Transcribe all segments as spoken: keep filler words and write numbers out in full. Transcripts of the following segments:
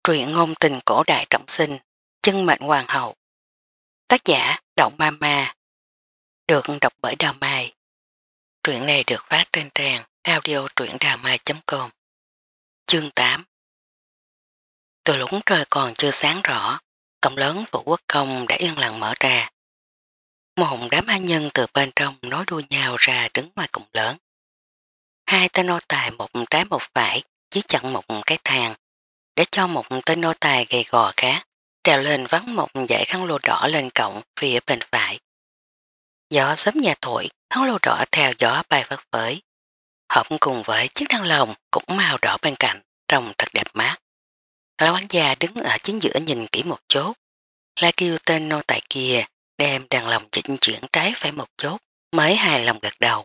Truyện ngôn tình cổ đại trọng sinh, chân mệnh hoàng hậu. Tác giả Động Ma Ma, được đọc bởi Đào Mai. Truyện này được phát trên trang audio truyệnđàmai chấm com. Chương tám. Từ lúc trời còn chưa sáng rõ, cổng lớn phủ quốc công đã yên lặng mở ra. Một đám hai nhân từ bên trong nối đuôi nhau ra đứng ngoài cổng lớn. Hai tên nô tài một trái một phải chỉ chặn một cái thang để cho một tên nô tài gầy gò khác trèo lên vắn một dãy khăn lụa đỏ lên cổng phía bên phải. Gió sớm nhà thổi, khăn lụa đỏ theo gió bay phất phới. Hợp cùng với chiếc đăng lồng cũng màu đỏ bên cạnh, trông thật đẹp mát. Lão quản gia đứng ở chính giữa nhìn kỹ một chút, lại kêu tên nô tài kia đem đàn lồng chỉnh chuyển trái phải một chút, mới hài lòng gật đầu.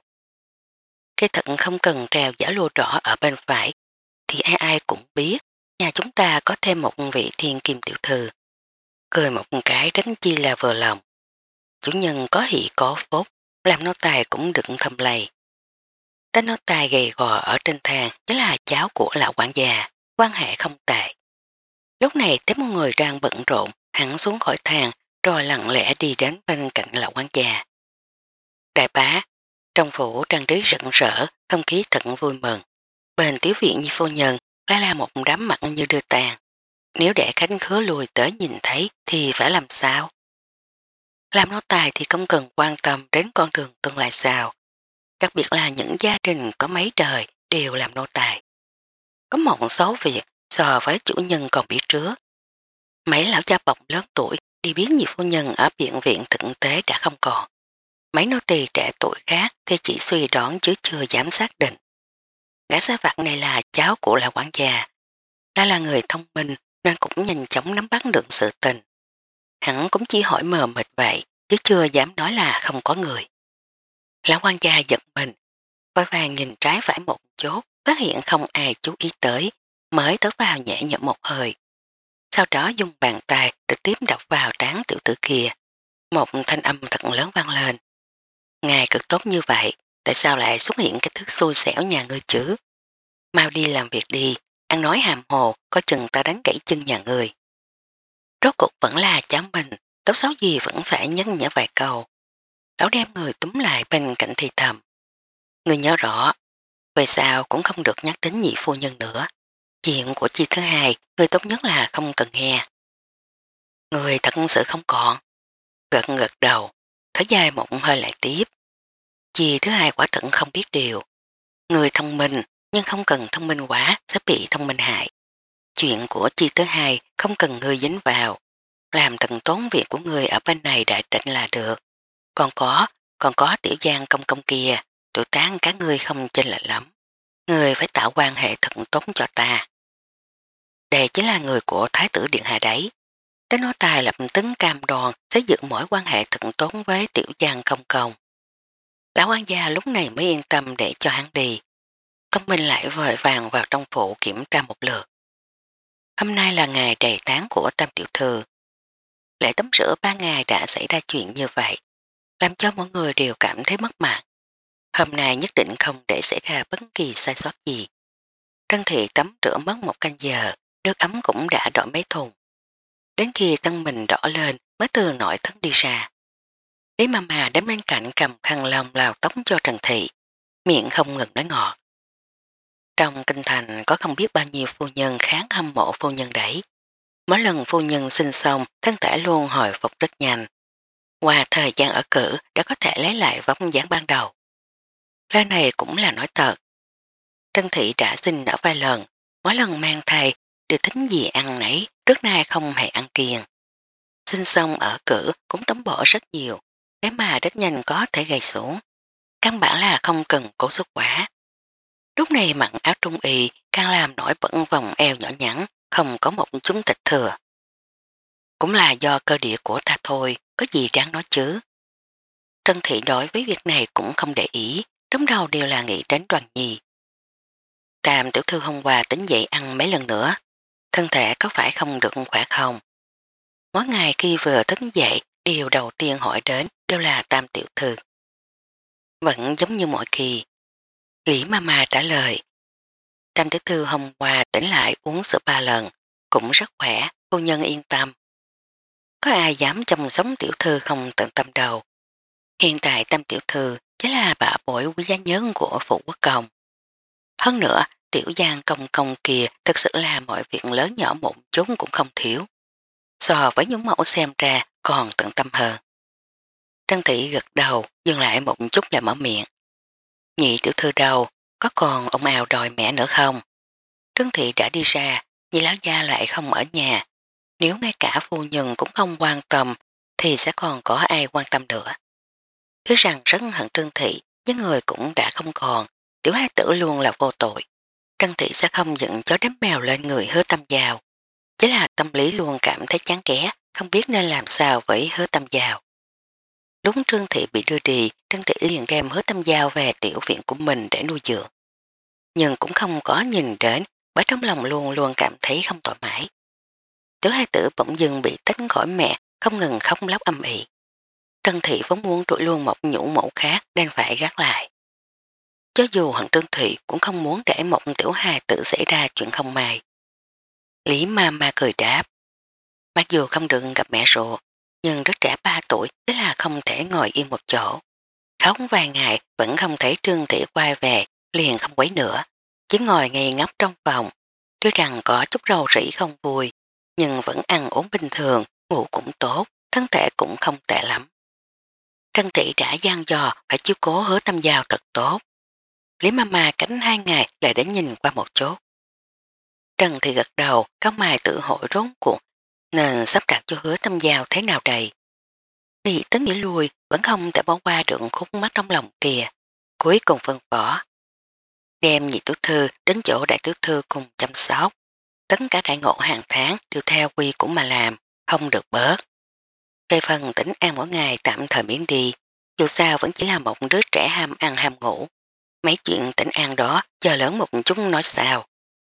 Cái thận không cần treo giả lụa đỏ ở bên phải, thì ai ai cũng biết nhà chúng ta có thêm một vị thiên kim tiểu thư. Cười một cái rất chi là vừa lòng. Chủ nhân có hỷ có phúc, làm nô tài cũng đựng thầm lầy. Tên nô tài gầy gò ở trên thang chính là cháu của lão quản gia, quan hệ không tệ. Lúc này thấy một người đang bận rộn, hắn xuống khỏi thang rồi lặng lẽ đi đến bên cạnh lão quản gia. Đại bá, trong phủ trang trí rực rỡ, không khí thật vui mừng. Bên tiểu viện như phu nhân lại là một đám mặt như đưa tàn. Nếu để khách khứa lùi tới nhìn thấy thì phải làm sao? Làm nô tài thì không cần quan tâm đến con đường tương lai sao. Đặc biệt là những gia đình có mấy đời đều làm nô tài. Có một số việc so với chủ nhân còn biết trước. Mấy lão gia bọc lớn tuổi đi biến nhiều phu nhân ở bệnh viện thực tế đã không còn. Mấy nô tỳ trẻ tuổi khác thì chỉ suy đoán chứ chưa dám xác định. Gã sai vặt này là cháu của lão quản gia. Đã là người thông minh nên cũng nhanh chóng nắm bắt được sự tình. Hắn cũng chỉ hỏi mờ mịt vậy chứ chưa dám nói là không có người. Lão quản gia giật mình, vội vàng nhìn trái phải một chút, phát hiện không ai chú ý tới, mới thở vào nhẹ nhõm một hơi. Sau đó dùng bàn tay trực tiếp đập vào trán tiểu tử kia. Một thanh âm thật lớn vang lên. Ngài cực tốt như vậy, tại sao lại xuất hiện cái thức xui xẻo nhà ngươi chứ? Mau đi làm việc đi, ăn nói hàm hồ, có chừng ta đánh gãy chân nhà ngươi. Rốt cuộc vẫn là cháu mình, tốt xấu gì vẫn phải nhấn nhở vài câu. Lão đem người túm lại bên cạnh thì thầm. Ngươi nhớ rõ, về sau cũng không được nhắc đến nhị phu nhân nữa. Chuyện của chi thứ hai, người tốt nhất là không cần nghe. Người thật sự không còn. Gật gật đầu, thở dài một hơi lại tiếp. Chi thứ hai quả thật không biết điều. Người thông minh, nhưng không cần thông minh quá sẽ bị thông minh hại. Chuyện của chi thứ hai không cần ngươi dính vào. Làm tận tốn việc của ngươi ở bên này đại trịnh là được. Còn có, còn có tiểu giang công công kia, tuổi tán các ngươi không chênh lệch lắm. Ngươi phải tạo quan hệ thật tốt cho ta. Đây chính là người của Thái tử Điện Hạ đấy. Tế nói tài lập tính cam đoan xây dựng mỗi quan hệ thật tốt với tiểu giang công công. Lão quan gia lúc này mới yên tâm để cho hắn đi. Công minh lại vội vàng vào trong phủ kiểm tra một lượt. Hôm nay là ngày đầy tán của Tam tiểu thư. Lễ tắm rửa ba ngày đã xảy ra chuyện như vậy, làm cho mọi người đều cảm thấy mất mặt. Hôm nay nhất định không để xảy ra bất kỳ sai sót gì. Trân Thị tắm rửa mất một canh giờ, nước ấm cũng đã đổ mấy thùng. Đến khi tân mình đỏ lên mới từ nội thất đi ra. Lý Mama đến bên cạnh cầm khăn lông lao tóc cho Trần Thị, miệng không ngừng nói ngọt. Trong kinh thành có không biết bao nhiêu phu nhân kháng hâm mộ phu nhân đấy. Mỗi lần phu nhân sinh xong thân thể luôn hồi phục rất nhanh. Qua thời gian ở cử đã có thể lấy lại vóc dáng ban đầu. Lời này cũng là nói thật. Trân Thị đã sinh ở vài lần, mỗi lần mang thai đều tính gì ăn nấy, trước nay không hề ăn kiêng. Sinh xong ở cử cũng tống bỏ rất nhiều, thế mà rất nhanh có thể gầy xuống. Căn bản là không cần cố sức quá. Lúc này mặn áo trung y càng làm nổi bẩn vòng eo nhỏ nhắn, không có một chút thịt thừa. Cũng là do cơ địa của ta thôi, có gì đáng nói chứ. Trân Thị đối với việc này cũng không để ý, trong đầu đều là nghĩ đến Đoàn Nhi. Tam tiểu thư hôm qua tính dậy ăn mấy lần nữa, thân thể có phải không được khỏe không? Mỗi ngày khi vừa thức dậy, điều đầu tiên hỏi đến đều là Tam tiểu thư. Vẫn giống như mọi kỳ. Lý Mama trả lời. Tam tiểu thư hôm qua tỉnh lại uống sữa ba lần, cũng rất khỏe, phu nhân yên tâm. Có ai dám chăm sống tiểu thư không tận tâm đầu. Hiện tại Tam tiểu thư chính là bảo bối quý giá nhất của phụ quốc công. Hơn nữa, tiểu giang công công kia thực sự là mọi việc lớn nhỏ một chút cũng không thiếu. So với những mẫu xem ra còn tận tâm hơn. Trân Thị gật đầu, dừng lại một chút là mở miệng. Nhị tiểu thư đâu, có còn ông ào đòi mẹ nữa không? Trân Thị đã đi ra, nhị lão gia lại không ở nhà. Nếu ngay cả phu nhân cũng không quan tâm, thì sẽ còn có ai quan tâm nữa. Thứ rằng rất hận Trân Thị, nhưng người cũng đã không còn, tiểu hai tử luôn là vô tội. Trân Thị sẽ không dựng chó đám mèo lên người Hứa Tâm Giao. Chỉ là tâm lý luôn cảm thấy chán ghét, không biết nên làm sao với Hứa Tâm Giao. Đúng Trân Thị bị đưa đi, Trân Thị liền đem Hứa Tâm Giao về tiểu viện của mình để nuôi dưỡng. Nhưng cũng không có nhìn đến, bởi trong lòng luôn luôn cảm thấy không thoải mái. Tiểu hai tử bỗng dưng bị tách khỏi mẹ, không ngừng khóc lóc âm ỉ. Trân Thị vốn muốn trụi luôn một nhũ mẫu khác đang phải gác lại. Cho dù hận Trân Thị cũng không muốn để một tiểu hài tử xảy ra chuyện không may. Lý ma ma cười đáp. Mặc dù không được gặp mẹ ruột, nhưng rất trẻ ba tuổi thế là không thể ngồi yên một chỗ. Khóc vài ngày vẫn không thấy Trương Thị quay về, liền không quấy nữa. Chỉ ngồi ngây ngốc trong phòng. Tuy rằng có chút rầu rĩ không vui, nhưng vẫn ăn uống bình thường, ngủ cũng tốt, thân thể cũng không tệ lắm. Trân Thị đã gian dò phải chiếu cố Hứa Tâm Giao thật tốt. Lý Mama cánh hai ngày lại đến nhìn qua một chút. Trần Thị gật đầu, có mài tự hội rốn cuộc, nên sắp đặt cho Hứa Tâm Giao thế nào đây. Nghĩ tới nghĩ lui, vẫn không thể bỏ qua được khúc mắt trong lòng kìa. Cuối cùng phân phó. Đem nhị tiểu thư đến chỗ đại tiểu thư cùng chăm sóc. Tất cả đại ngộ hàng tháng đều theo quy của mà làm, không được bớt. Về phần Tĩnh An mỗi ngày tạm thời miễn đi, dù sao vẫn chỉ là một đứa trẻ ham ăn ham ngủ. Mấy chuyện Tĩnh An đó chờ lớn một chút nói sao.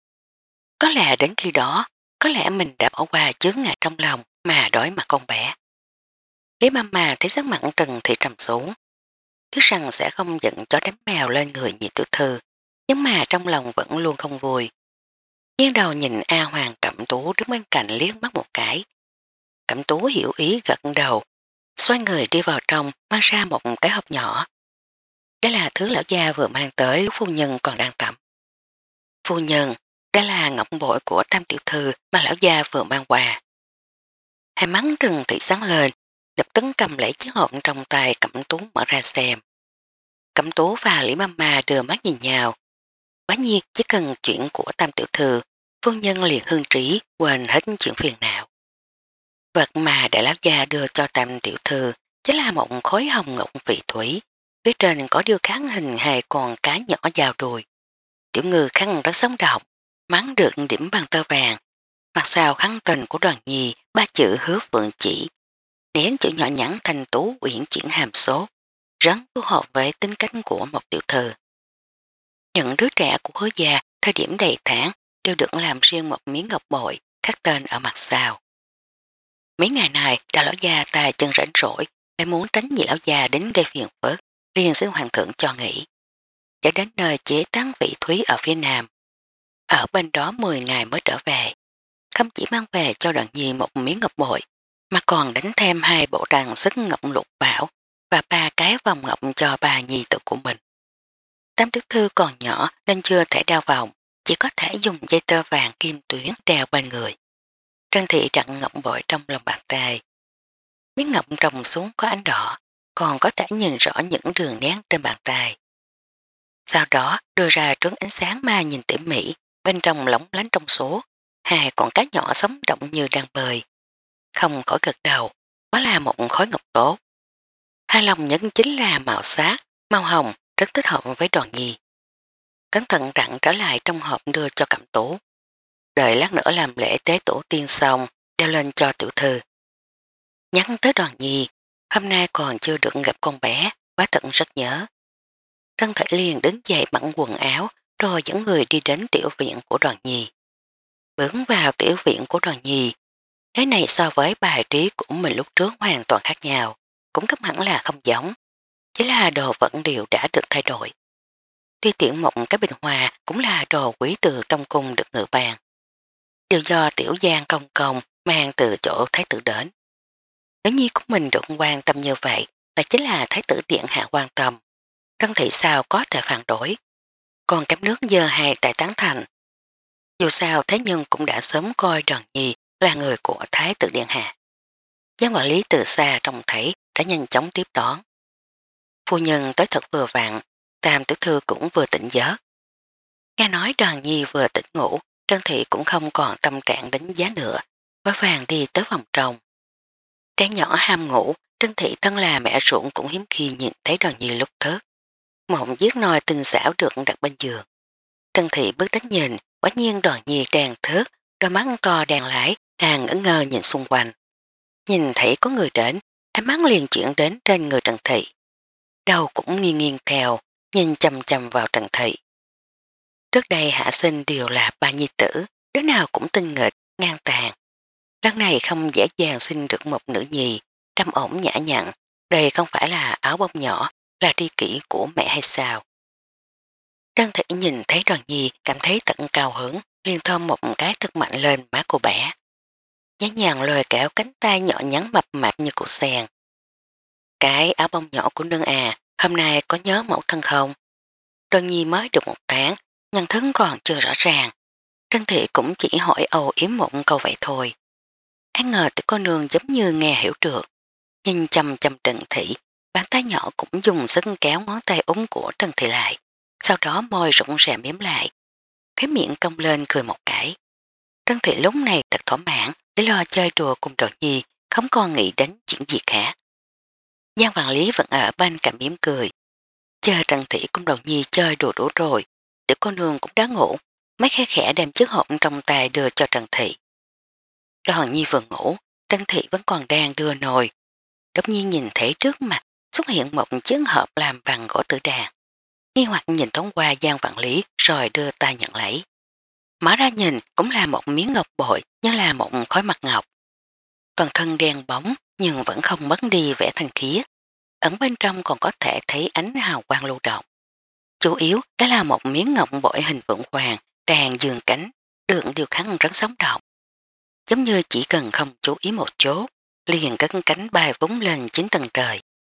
Có lẽ đến khi đó, có lẽ mình đã bỏ qua chướng ngại trong lòng mà đối mặt con bé. Lý Mama thấy sắc mặn Trần Thị trầm xuống. Thứ rằng sẽ không giận cho đám mèo lên người nhị tiểu thư, nhưng mà trong lòng vẫn luôn không vui. Nghiêng đầu nhìn A Hoàng Cẩm Tú đứng bên cạnh liếc mắt một cái. Cẩm Tú hiểu ý gật đầu, xoay người đi vào trong mang ra một cái hộp nhỏ. Đây là thứ lão gia vừa mang tới lúc phu nhân còn đang tắm. Phu nhân, đây là ngọc bội của Tam tiểu thư mà lão gia vừa mang qua. Hai mắt Trần Thị sáng lên, lập tức cầm lấy chiếc hộp trong tay Cẩm Tú mở ra xem. Cẩm Tú và Lý Mama đưa mắt nhìn nhau. Quá nhiên chỉ cần chuyện của Tam tiểu thư, phu nhân liền hưng trí, quên hết chuyện phiền não. Vật mà đại lão gia đưa cho Tam tiểu thư chính là một khối hồng ngọc vị thủy, phía trên có điêu khắc hình hài con cá nhỏ vào đùi. Tiểu ngư khăn rất sống động, mắng được điểm bằng tơ vàng. Mặt sau khăn tình của Đoàn Nhi ba chữ hứa vượng chỉ, nén chữ nhỏ nhắn thành tú uyển chuyển hàm số, rất phù hợp với tính cách của một tiểu thư. Những đứa trẻ của hứa gia thời điểm đầy tháng đều được làm riêng một miếng ngọc bội khắc tên ở mặt sau. Mấy ngày này đại lão gia ta chân rảnh rỗi lại muốn tránh nhị lão gia đến gây phiền phức, liền xin hoàng thượng cho nghỉ. Để đến nơi chế tán vị thúy ở phía nam. Ở bên đó mười ngày mới trở về. Không chỉ mang về cho Đoàn Nhi một miếng ngọc bội, mà còn đánh thêm hai bộ trang sức ngọc lục bảo và ba cái vòng ngọc cho bà nhi tử của mình. Tam tiểu thư còn nhỏ nên chưa thể đeo vòng, chỉ có thể dùng dây tơ vàng kim tuyến đeo bên người. Trân Thị đặt ngọc bội trong lòng bàn tay. Miếng ngọc trồng xuống có ánh đỏ, còn có thể nhìn rõ những đường nén trên bàn tay. Sau đó đưa ra trước ánh sáng ma nhìn tỉ mỉ, bên trong lóng lánh trong số, hai con cá nhỏ sống động như đang bơi. Không khỏi gật đầu, đó là một khối ngọc tốt. Hai lòng nhấn chính là màu sắc, màu hồng, rất thích hợp với Đoàn Nhi. Cẩn thận rặn trở lại trong hộp đưa cho Cẩm Tú. Đợi lát nữa làm lễ tế tổ tiên xong, đeo lên cho tiểu thư. Nhắn tới Đoàn Nhi, hôm nay còn chưa được gặp con bé, quá thật rất nhớ. Trân Thể liền đứng dậy mặc quần áo, rồi dẫn người đi đến tiểu viện của Đoàn Nhi. Bước vào tiểu viện của Đoàn Nhi, cái này so với bài trí của mình lúc trước hoàn toàn khác nhau, cũng cấp hẳn là không giống, chỉ là đồ vật đều đã được thay đổi. Tuy tiện một cái bình hoa cũng là đồ quý từ trong cung được ngự bàn. đều do tiểu giang công công mang từ chỗ thái tử đến. Nếu nhi của mình được quan tâm như vậy là chính là thái tử điện hạ quan tâm. Trân Thị sao có thể phản đối. Còn cắm nước dơ hai tại tán thành. Dù sao thế nhưng cũng đã sớm coi Đoàn Nhi là người của thái tử điện hạ. Giám quản lý từ xa trông thấy đã nhanh chóng tiếp đón. Phu nhân tới thật vừa vặn, Tam tiểu thư cũng vừa tỉnh giấc. Nghe nói Đoàn Nhi vừa tỉnh ngủ, Trân Thị cũng không còn tâm trạng đánh giá nữa, vội vàng đi tới phòng trong. Trẻ nhỏ ham ngủ, Trân Thị thân là mẹ ruộng cũng hiếm khi nhìn thấy Đoàn Nhi lúc thức. Một chiếc nồi tinh xảo được đặt bên giường. Trân Thị bước đến nhìn, quả nhiên Đoàn Nhi đang thức, đôi mắt to đang lái, đang ngỡ ngơ nhìn xung quanh. Nhìn thấy có người đến, ánh mắt liền chuyển đến trên người Trân Thị. Đầu cũng nghiêng nghiêng theo, nhìn chầm chầm vào Trân Thị. Trước đây Hạ Sinh đều là ba nhi tử, đứa nào cũng tinh nghịch, ngang tàn. Lần này không dễ dàng sinh được một nữ nhi, trầm ổn nhã nhặn, đây không phải là áo bông nhỏ, là tri kỷ của mẹ hay sao. Trân Thị nhìn thấy Đoàn Nhi cảm thấy tận cao hứng, liền thơm một cái thật mạnh lên má cô bé. Nhá nhàng lôi kéo cánh tay nhỏ nhắn mập mạp như củ sen. Cái áo bông nhỏ của nương à, hôm nay có nhớ mẫu thân không? Đoàn Nhi mới được một tháng, nhân thức còn chưa rõ ràng. Trân Thị cũng chỉ hỏi âu yếm một câu vậy thôi. Án ngờ tiểu cô nương giống như nghe hiểu được. Nhìn chầm chầm Trân Thị, bàn tay nhỏ cũng dùng sức kéo ngón tay úng của Trân Thị lại. Sau đó môi rụng rè miếm lại. Cái miệng cong lên cười một cái. Trân Thị lúc này thật thỏa mãn để lo chơi đùa cùng Đoàn Nhi, không còn nghĩ đến chuyện gì khác. Giang Vạn Lý vẫn ở bên cạnh mỉm cười. Chờ Trân Thị cùng Đoàn Nhi chơi đùa đủ rồi, tiểu cô nương cũng đã ngủ, mấy khẽ khẽ đem chiếc hộp trong tay đưa cho Trân Thị. Đoàn Nhi vừa ngủ, Trân Thị vẫn còn đang đưa nồi. Đột nhiên nhìn thấy trước mặt xuất hiện một chiếc hộp làm bằng gỗ tử đàn. Nghi hoặc nhìn thoáng qua Giang Vạn Lý rồi đưa tay nhận lấy. Mở ra nhìn cũng là một miếng ngọc bội như là một khối mặt ngọc. Toàn thân đen bóng nhưng vẫn không mất đi vẻ thanh khiết. Ẩn bên trong còn có thể thấy ánh hào quang lưu động. Chủ yếu đó là một miếng ngọc bội hình vượng hoàng đang dường cánh, được điều khắc rất sống động. Giống như chỉ cần không chú ý một chỗ, liền cất cánh bay vúng lên chín tầng trời.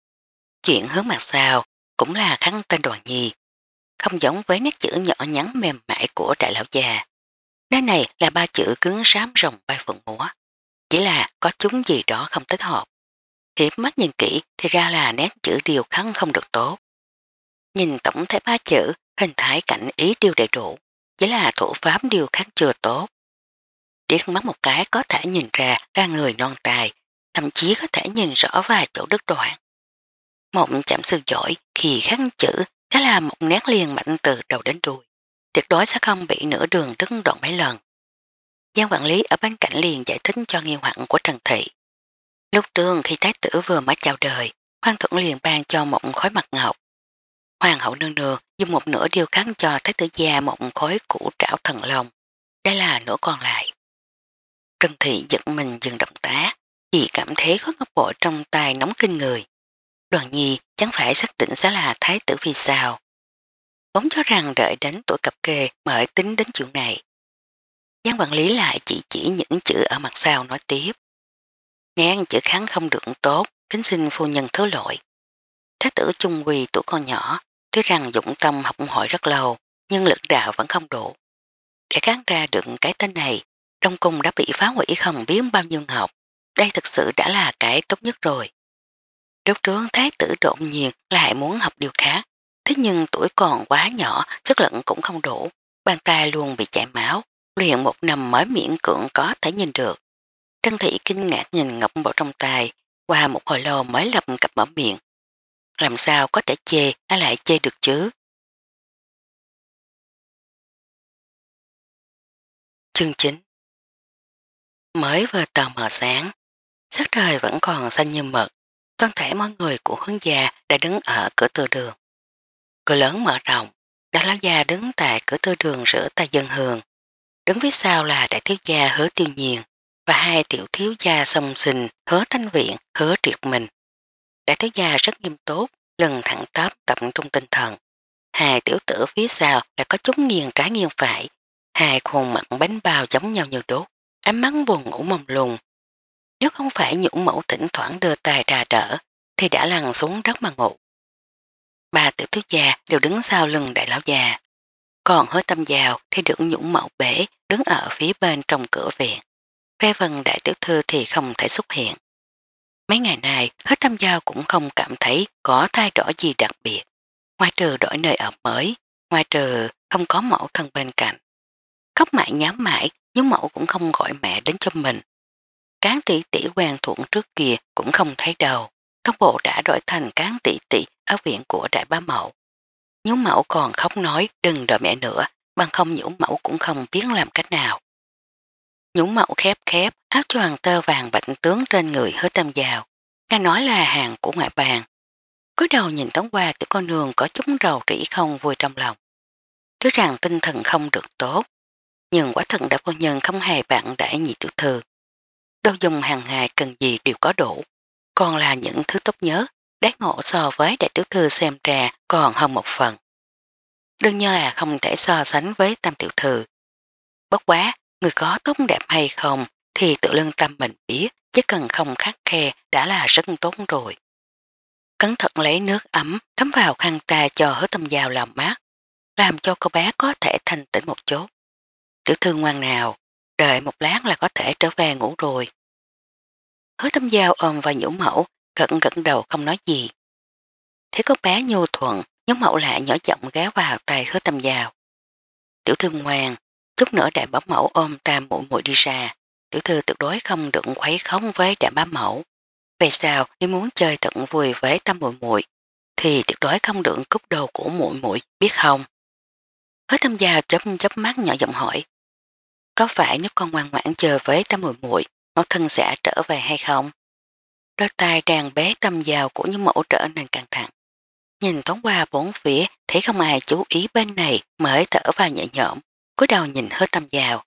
Chuyện hướng mặt sau cũng là khắc tên Đoàn Nhi, không giống với nét chữ nhỏ nhắn mềm mại của đại lão già. Nơi này là ba chữ cứng rám rồng bay phượng múa, chỉ là có chúng gì đó không thích hợp. Hiệp mắt nhìn kỹ thì ra là nét chữ điều khắc không được tốt. Nhìn tổng thể ba chữ, hình thái cảnh ý đều đầy đủ, chỉ là thủ pháp điều khắc chưa tốt. Điếc mắt một cái có thể nhìn ra ra người non tài, thậm chí có thể nhìn rõ vài chỗ đứt đoạn. Một chạm sư giỏi khi khắc chữ đó là một nét liền mạnh từ đầu đến đuôi, tuyệt đối sẽ không bị nửa đường đứt đoạn mấy lần. Giang quản lý ở bên cạnh liền giải thích cho nghi hoặc của Trần Thị. Lúc trước khi thái tử vừa mới chào đời, Hoàng thượng liền ban cho một khối mặt ngọc. Hoàng hậu nương nương dùng một nửa điều khắc cho thái tử già một khối củ trảo thần long. Đây là nửa còn lại. Trần Thị giật mình dừng động tác, vì cảm thấy có ngọc bội trong tay nóng kinh người. Đoàn Nhi chẳng phải xác định sẽ là thái tử vì sao. Vốn cho rằng đợi đến tuổi cập kê mới tính đến chuyện này. Giang quản lý lại chỉ chỉ những chữ ở mặt sau nói tiếp. Nén chữ kháng không được tốt, kính xin phu nhân thứ lỗi. Thái tử chung quỳ tuổi con nhỏ, tuy rằng dụng tâm học hỏi rất lâu, nhưng lực đạo vẫn không đủ. Để kháng ra được cái tên này, trong cung đã bị phá hủy không biết bao nhiêu ngọc. Đây thực sự đã là cái tốt nhất rồi. Lúc trước thái tử đột nhiên lại muốn học điều khác, thế nhưng tuổi còn quá nhỏ, sức lận cũng không đủ, bàn tay luôn bị chảy máu, luyện một năm mới miễn cưỡng có thể nhìn được. Trân Thị kinh ngạc nhìn ngọc bội trong tay, qua một hồi lâu mới lập cặp mở miệng. Làm sao có thể chê, nó lại chê được chứ? Chương chín. Mới vừa tờ mờ sáng, sắc trời vẫn còn xanh như mực, toàn thể mọi người của hướng gia đã đứng ở cửa tư đường. Cửa lớn mở rộng, đại lão gia đứng tại cửa tư đường rửa tay dân hương. Đứng phía sau là đại thiếu gia Hứa Tiêu Nhiên và hai tiểu thiếu gia song sinh Hứa Thanh Viện, Hứa Triệt Minh. Đại thiếu gia rất nghiêm túc, lần thẳng tắp tập trung tinh thần. Hai tiểu tử phía sau lại có chút nghiêng trái nghiêng phải, Hai khuôn mặt bánh bao giống nhau như đốt, ánh mắt buồn ngủ mông lung. Nếu không phải Nhũ Mẫu thỉnh thoảng đưa tay ra đỡ, thì đã lăn xuống đất mà ngủ. Ba tiểu thiếu gia đều đứng sau lưng đại lão già. Còn Hứa Tâm Giao thì được Nhũ Mẫu bể đứng ở phía bên trong cửa viện. Về phần đại tiểu thư thì không thể xuất hiện. Mấy ngày này Hứa Tâm Giao cũng không cảm thấy có thay đổi gì đặc biệt. Ngoài trừ đổi nơi ở mới, ngoài trừ không có mẫu thân bên cạnh. Khóc mãi nhám mãi, nhưng mẫu cũng không gọi mẹ đến cho mình. Cán tỷ tỷ quen thuộc trước kia cũng không thấy đâu. Tốc bộ đã đổi thành cán tỷ tỷ ở viện của đại bá mẫu. Nhú mẫu còn khóc nói đừng đợi mẹ nữa, bằng không nhũ mẫu cũng không biết làm cách nào. Nhũ mẫu khép khép áo choàng tơ vàng bạch tướng trên người Hứa Tâm Giao. Nghe nói là hàng của ngoại bàn. Cúi đầu nhìn thoáng qua tiểu con nương có chút rầu rĩ không vui trong lòng. Thứ rằng tinh thần không được tốt, nhưng quả thật đã phu nhân không hề bạn đãi nhị tiểu thư. Đồ dùng hàng ngày cần gì đều có đủ, còn là những thứ tốt nhớ, đáng ngộ so với đại tiểu thư xem ra còn hơn một phần. Đương nhiên là không thể so sánh với tam tiểu thư. Bất quá, người có tốt đẹp hay không thì tự lương tâm mình biết, chứ cần không khắc khe đã là rất tốt rồi. Cẩn thận lấy nước ấm thấm vào khăn tay cho Hứa Tâm Giao làm mát, làm cho cô bé có thể thanh tĩnh một chút. Tiểu thư ngoan nào, đợi một lát là có thể trở về ngủ rồi. Hứa Tâm Giao ôm vào Nhũ Mẫu, gật gật đầu không nói gì. Thấy cô bé nhu thuận, Nhũ Mẫu lại nhỏ giọng ghé vào tay Hứa Tâm Giao. Tiểu thư ngoan, chút nữa đại bá mẫu ôm tam muội muội đi ra. Tiểu thư tuyệt đối không được khuấy khống với đại bá mẫu. Về sau nếu muốn chơi tận vui với tam muội muội thì tuyệt đối không được cúp đồ của muội muội, biết không? Hứa Tâm Giao chớp chớp mắt nhỏ giọng hỏi. Có phải nếu con ngoan ngoãn chơi với tam muội muội, mẫu thân sẽ trở về hay không? Đôi tay đang bế Tâm Giao của những mẫu trở nên căng thẳng. Nhìn thoáng qua bốn phía thấy không ai chú ý bên này mới thở vào nhẹ nhõm, cúi đầu nhìn Hứa Tâm Giao.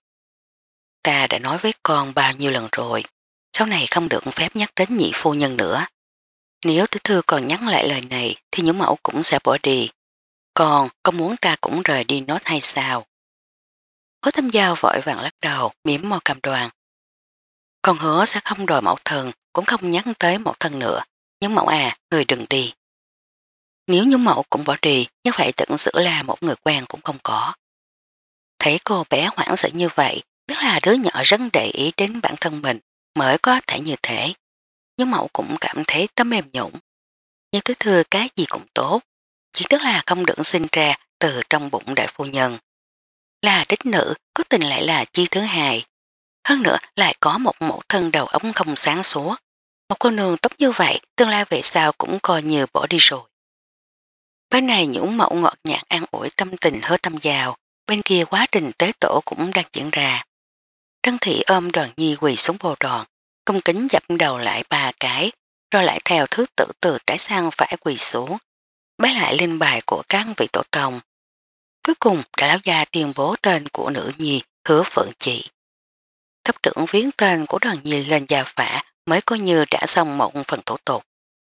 Ta đã nói với con bao nhiêu lần rồi, sau này không được phép nhắc đến nhị phu nhân nữa. Nếu tiểu thư còn nhắc lại lời này thì những mẫu cũng sẽ bỏ đi. Còn con muốn ta cũng rời đi nốt hay sao? Hứa Tâm Giao vội vàng lắc đầu, mỉm môi cam đoan. Con hứa sẽ không đòi mẫu thân, cũng không nhắc tới mẫu thân nữa. Nhưng mẫu à, người đừng đi. Nếu như mẫu cũng bỏ đi, như vậy tận sự là một người quen cũng không có. Thấy cô bé hoảng sợ như vậy, biết là đứa nhỏ rất để ý đến bản thân mình, mới có thể như thế. Nhưng mẫu cũng cảm thấy tấm mềm nhũng. Nhưng thứ thừa cái gì cũng tốt, chỉ tức là không được sinh ra từ trong bụng đại phu nhân. Là đích nữ, có tình lại là chi thứ hai. Hơn nữa lại có một mẫu thân đầu ống không sáng suốt. Một cô nương tốt như vậy, tương lai về sau cũng coi như bỏ đi rồi. Bên này những mẫu ngọt nhạt an ủi tâm tình Hứa Tâm Giao, bên kia quá trình tế tổ cũng đang diễn ra. Trân Thị ôm Đoàn Nhi quỳ xuống bồ đòn, cung kính dập đầu lại ba cái, rồi lại theo thứ tự từ trái sang phải quỳ xuống, bái lại linh bài của các vị tổ tông. Cuối cùng đã lão gia tuyên bố tên của nữ nhi Hứa Phượng Chị. Thấp trưởng viếng tên của Đoàn Nhi lên gia phả mới coi như đã xong một phần thủ tục.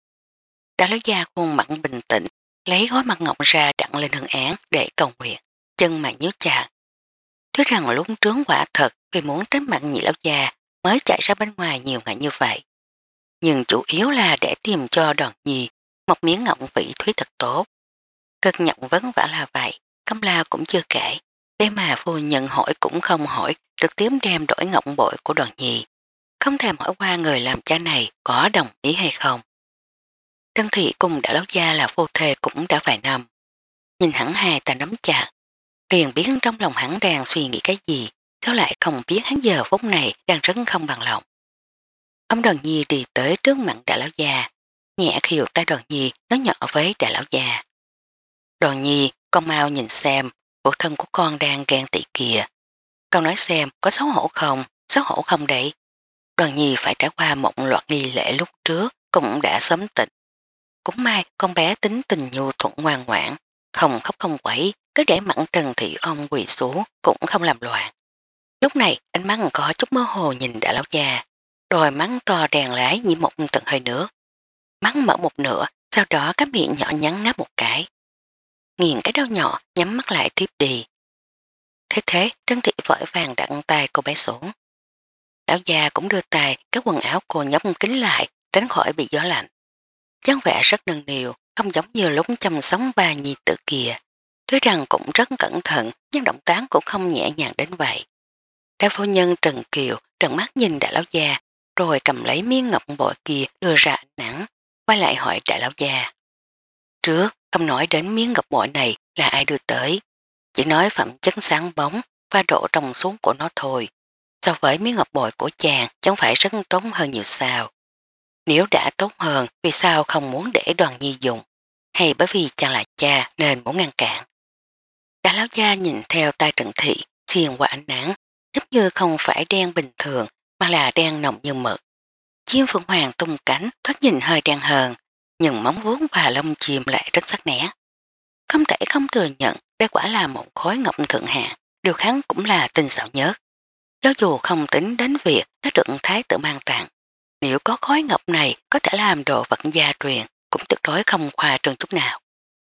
Đã lão gia khuôn mặt bình tĩnh, lấy gói mặt ngọc ra đặt lên hương án để cầu nguyện, chân mày nhíu chặt. Thuyết rằng lúc trướng quả thật vì muốn tránh mặt nhị lão già mới chạy ra bên ngoài nhiều ngày như vậy. Nhưng chủ yếu là để tìm cho Đoàn Nhi một miếng ngọc vị thúy thật tốt. Cân nhọc vấn vả là vậy, Cấm La cũng chưa kể. Bé mà phu nhận hỏi cũng không hỏi, trực tiếp đem đổi ngọc bội của Đoàn Nhi. Không thèm hỏi qua người làm cha này có đồng ý hay không. Trân Thị cùng đã lão gia là phu thê cũng đã vài năm. Nhìn hẳn hai ta nắm chặt, liền biết trong lòng hắn đang suy nghĩ cái gì, sao lại không biết hắn giờ phút này đang rất không bằng lòng. Ông Đoàn Nhi đi tới trước mặt đại lão già, nhẹ khiều tay Đoàn Nhi nói nhỏ với đại lão già. Đoàn Nhi, con mau nhìn xem, phụ thân của con đang ghen tị kìa. Con nói xem có xấu hổ không, xấu hổ không đấy. Đoàn Nhi phải trải qua một loạt nghi lễ lúc trước cũng đã sớm tịnh. Cũng may con bé tính tình nhu thuận ngoan ngoãn, không khóc không quẩy, cứ để mặn Trần Thị ôm quỳ xuống cũng không làm loạn. Lúc này ánh mắt có chút mơ hồ nhìn đại lão già, đôi mắt to đèn lái như một tầng hơi nước. Mắt mở một nửa, sau đó cái miệng nhỏ nhắn ngáp một cái. Nghiền cái đau nhỏ nhắm mắt lại tiếp đi. Thế thế Trân Thị vội vàng đặt tay cô bé xuống. Lão già cũng đưa tay các quần áo cô nhấc kính lại tránh khỏi bị gió lạnh. dáng vẻ rất nâng niu, không giống như lúc chăm sóc bà nhi tử kia. Tuy rằng cũng rất cẩn thận nhưng động tác cũng không nhẹ nhàng đến vậy. Đại phu nhân Trần Kiều trợn mắt nhìn đại lão già rồi cầm lấy miếng ngọc bội kia đưa ra ánh nắng, quay lại hỏi đại lão già. Trước không nói đến miếng ngọc bội này là ai đưa tới, chỉ nói phẩm chất sáng bóng và độ trong suốt của nó thôi. So với miếng ngọc bội của chàng chẳng phải rất tốt hơn nhiều sao. Nếu đã tốt hơn vì sao không muốn để Đoàn Nhi dùng, hay bởi vì chàng là cha nên muốn ngăn cản. Đã lão cha nhìn theo tay Trần Thị xuyên qua ánh nắng, giống như không phải đen bình thường mà là đen nồng như mực. Chim phượng hoàng tung cánh thoát nhìn hơi đen hơn, nhưng móng vuốt và lông chim lại rất sắc nét. Không thể không thừa nhận đây quả là một khối ngọc thượng hạng, điều hắn cũng là tinh xảo nhất. Cho dù không tính đến việc nó được thái tử mang tặng, nếu có khối ngọc này có thể làm đồ vật gia truyền cũng tuyệt đối không khoa trương chút nào.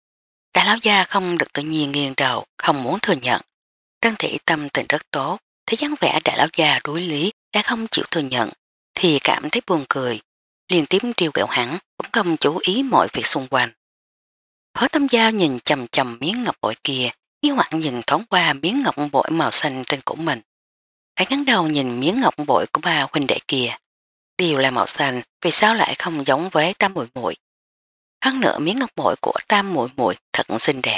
Đại lão gia không được tự nhiên nghiêng đầu, không muốn thừa nhận. Trân Thị tâm tình rất tốt, thấy dáng vẻ đại lão gia đối lý đã không chịu thừa nhận, thì cảm thấy buồn cười, liên tiếp triêu ghẹo hắn, cũng không chú ý mọi việc xung quanh. Phó Tâm Giao nhìn chầm chầm miếng ngọc bội kia, nghi hoặc nhìn thoáng qua miếng ngọc bội màu xanh trên cổ mình. Hãy ngắn đầu nhìn miếng ngọc bội của ba huynh đệ kia. Đều là màu xanh, vì sao lại không giống với Tam muội muội? Hơn nữa miếng ngọc bội của Tam muội muội thật xinh đẹp.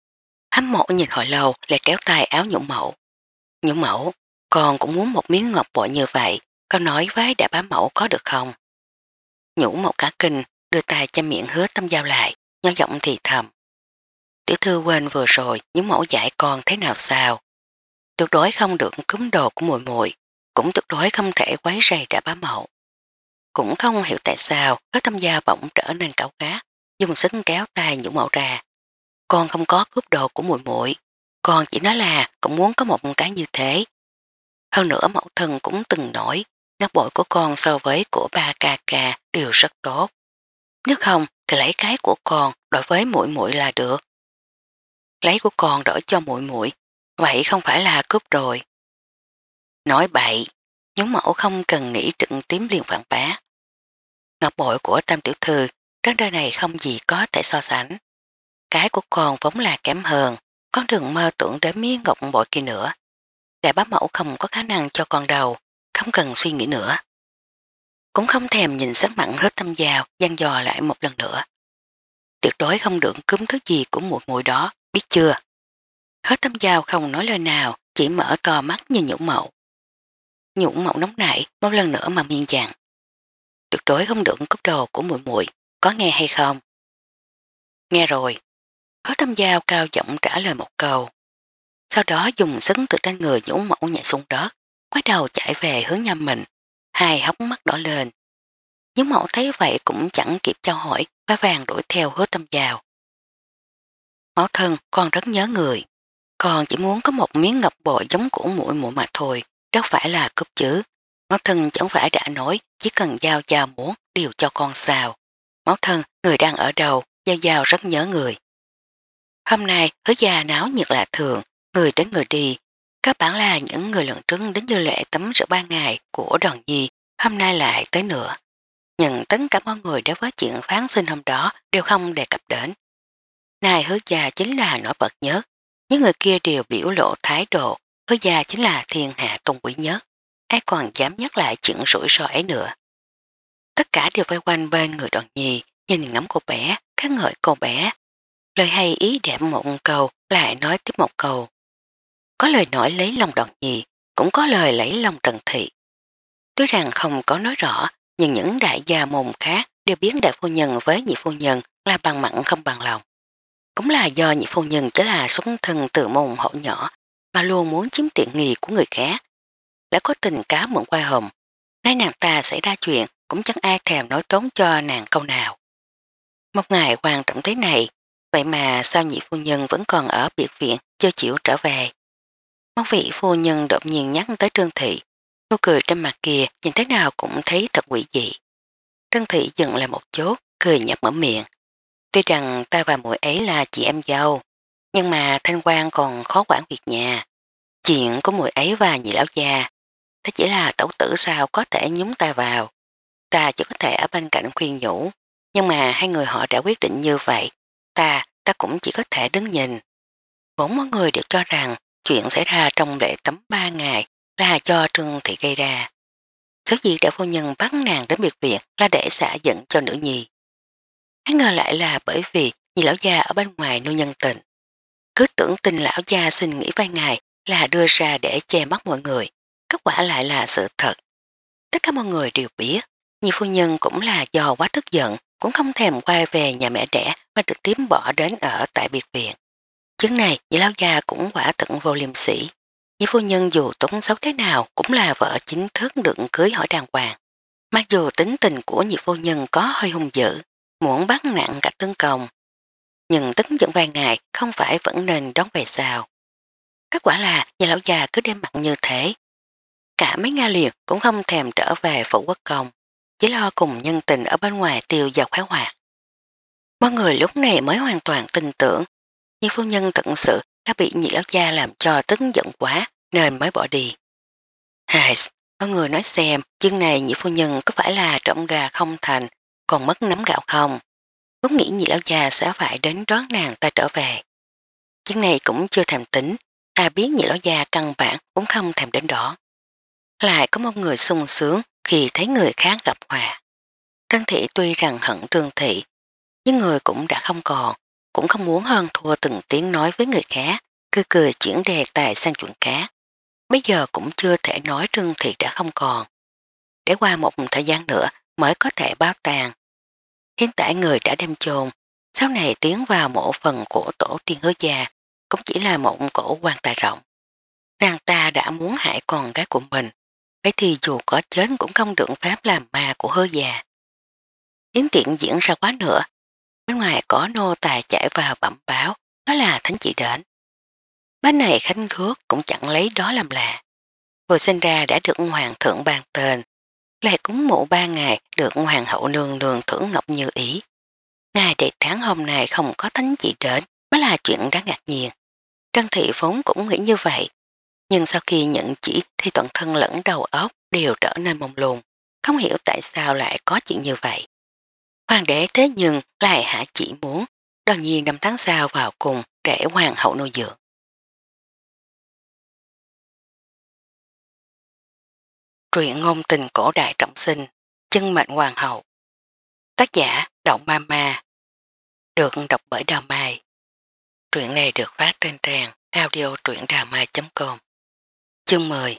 Hâm mộ nhìn hồi lâu lại kéo tay áo Nhũ Mẫu. Nhũ Mẫu, con cũng muốn một miếng ngọc bội như vậy, con nói với đại bá mẫu có được không? Nhũ Mẫu cả kinh, đưa tay cho miệng Hứa Tâm Giao lại, nhỏ giọng thì thầm. Tiểu thư quên vừa rồi Nhũ Mẫu dạy con thế nào sao? Tuyệt đối không được cúm đồ của muội muội, cũng tuyệt đối không thể quấy rầy đại bá mẫu. Cũng không hiểu tại sao Hứa Tâm Giao bỗng trở nên cáu gắt, dùng sức kéo tay Nhũ Mẫu ra. Con không có cướp đồ của muội muội, con chỉ nói là cũng muốn có một cái như thế. Hơn nữa mẫu thân cũng từng nói ngọc bội của con so với của ba ca ca đều rất tốt. Nếu không thì lấy cái của con đổi với muội muội là được. Lấy của con đổi cho muội muội, vậy không phải là cướp rồi. Nói bậy, nhóm mẫu không cần nghĩ trực tiếp liền phản bác. Ngọc bội của Tam tiểu thư trên đời này không gì có thể so sánh. Cái của con vốn là kém hơn, con đừng mơ tưởng đến miếng ngọc bội kia nữa. Đại bá mẫu không có khả năng cho con đầu, không cần suy nghĩ nữa. Cũng không thèm nhìn sắc mặn Hết Tâm Giao dặn dò lại một lần nữa. Tuyệt đối không được cúm thứ gì của muội muội đó, biết chưa? Hết Tâm Giao không nói lời nào, chỉ mở to mắt nhìn Nhũ Mậu. Nhũ Mậu nóng nảy một lần nữa mà miên dặn. Tuyệt đối không được cúp đồ của muội muội, có nghe hay không? Nghe rồi. Hết Tâm Giao cao giọng trả lời một câu. Sau đó dùng sức từ trên người Nhũ Mậu nhảy xuống đất, quay đầu chạy về hướng nhà mình, hai hốc mắt đỏ lên. Nhũ Mậu thấy vậy cũng chẳng kịp trao hỏi, vá vàng đuổi theo Hứa Tâm Giao. Mẫu thân con rất nhớ người, con chỉ muốn có một miếng ngọc bội giống của muội muội mà thôi, đâu phải là cướp chứ. Mẫu thân chẳng phải đã nói chỉ cần Giao Giao muốn điều cho con sao. Mẫu thân, người đang ở đâu, Giao Giao rất nhớ người. Hôm nay Hứa gia náo nhiệt lạ thường, người đến người đi. Các bạn là những người lần trước đến như lệ tắm rửa ba ngày của Đoàn Nhi, hôm nay lại tới nữa. Nhưng tất cả mọi người đối với chuyện phán sinh hôm đó đều không đề cập đến. Này Hứa gia chính là nổi bật nhất, những người kia đều biểu lộ thái độ, Hứa gia chính là thiên hạ tôn quý nhất, ai còn dám nhắc lại chuyện rủi ro ấy nữa. Tất cả đều vây quanh bên người Đoàn Nhi, nhìn ngắm cô bé, khá ngợi cô bé. Lời hay ý đẹp một câu lại nói tiếp một câu. Có lời nói lấy lòng Đoàn Nhi, cũng có lời lấy lòng Trần Thị. Tuy rằng không có nói rõ, nhưng những đại gia môn khác đều biến đại phu nhân với nhị phu nhân là bằng mặn không bằng lòng. Cũng là do nhị phu nhân chỉ là xuất thân từ môn hộ nhỏ mà luôn muốn chiếm tiện nghi của người khác. Đã có tình cá mượn qua hồng, nay nàng ta xảy ra chuyện cũng chẳng ai thèm nói tốn cho nàng câu nào. Một ngày quan trọng thế này, vậy mà sao nhị phu nhân vẫn còn ở biệt viện chưa chịu trở về. Một vị phu nhân đột nhiên nhắc tới Trương Thị, nụ cười trên mặt kia nhìn thế nào cũng thấy thật quỷ dị. Trương Thị dừng lại một chút, cười nhạt mở miệng. Tuy rằng ta và muội ấy là chị em dâu, nhưng mà Thanh Quang còn khó quản việc nhà. Chuyện của mùi ấy và nhị lão già, thế chỉ là tẩu tử sao có thể nhúng tay vào. Ta chỉ có thể ở bên cạnh khuyên nhủ, nhưng mà hai người họ đã quyết định như vậy, ta, ta cũng chỉ có thể đứng nhìn. Vốn mọi người đều cho rằng chuyện xảy ra trong lễ tắm ba ngày là do Trương Thị gây ra. Sở dĩ đại phu nhân bắt nàng đến biệt viện là để xả giận cho nữ nhi. Hắn ngờ lại là bởi vì nhị lão gia ở bên ngoài nuôi nhân tình. Cứ tưởng tình lão gia xin nghỉ vài ngày là đưa ra để che mắt mọi người. Kết quả lại là sự thật. Tất cả mọi người đều biết, nhị phu nhân cũng là do quá tức giận, cũng không thèm quay về nhà mẹ đẻ mà trực tiếp bỏ đến ở tại biệt viện. Chứng này nhị lão gia cũng quả tận vô liêm sĩ. Nhị phu nhân dù tốn xấu thế nào cũng là vợ chính thức được cưới hỏi đàng hoàng. Mặc dù tính tình của nhị phu nhân có hơi hung dữ, muốn bắt nặng cả tấn công, nhưng tức giận vài ngày không phải vẫn nên đón về sao. Kết quả là nhà lão già cứ đem mặt như thế. Cả mấy Nga liền cũng không thèm trở về phủ quốc công, chỉ lo cùng nhân tình ở bên ngoài tiêu dọc khoái hoạt. Mọi người lúc này mới hoàn toàn tin tưởng, nhưng phu nhân thật sự đã bị nhị lão gia làm cho tức giận quá nên mới bỏ đi. Hai, mọi người nói xem chương này nhị phu nhân có phải là trộm gà không thành, còn mất nắm gạo không? Vốn nghĩ nhị lão già sẽ phải đến đón nàng ta trở về. Chuyện này cũng chưa thèm tính, ai biết nhị lão già căn bản cũng không thèm đến đó. Lại có một người sung sướng khi thấy người khác gặp hòa. Trân Thị tuy rằng hận Trương Thị, nhưng người cũng đã không còn, cũng không muốn hơn thua từng tiếng nói với người khác, cứ cười chuyển đề tài sang chuyện khác. Bây giờ cũng chưa thể nói Trương Thị đã không còn. Để qua một thời gian nữa mới có thể báo tàn. Hiện tại người đã đem chôn, sau này tiến vào mộ phần của tổ tiên hứa già, cũng chỉ là một cổ quan tài rộng. Nàng ta đã muốn hại con gái của mình, vậy thì dù có chết cũng không được phép làm ma của hứa già. Yến tiện diễn ra quá nữa, bên ngoài có nô tài chạy vào bẩm báo, đó là thánh chỉ đến. Bên này khánh khước cũng chẳng lấy đó làm lạ. Vừa sinh ra đã được hoàng thượng ban tên, lại cúng mộ ba ngày được hoàng hậu nương nương thưởng ngọc như ý. Ngày đệ tháng hôm nay không có thánh chỉ đến mới là chuyện đáng ngạc nhiên. Trân Thị vốn cũng nghĩ như vậy, nhưng sau khi nhận chỉ thì toàn thân lẫn đầu óc đều trở nên mông lung, không hiểu tại sao lại có chuyện như vậy. Hoàng đế thế nhưng lại hạ chỉ muốn, đương nhiên năm tháng sau vào cùng để hoàng hậu nuôi dưỡng. Truyện ngôn tình cổ đại trọng sinh, chân mệnh hoàng hậu. Tác giả Động Mama, được đọc bởi Đào Mai. Truyện này được phát trên trang audio truyệnđàmai chấm com. Chương mười.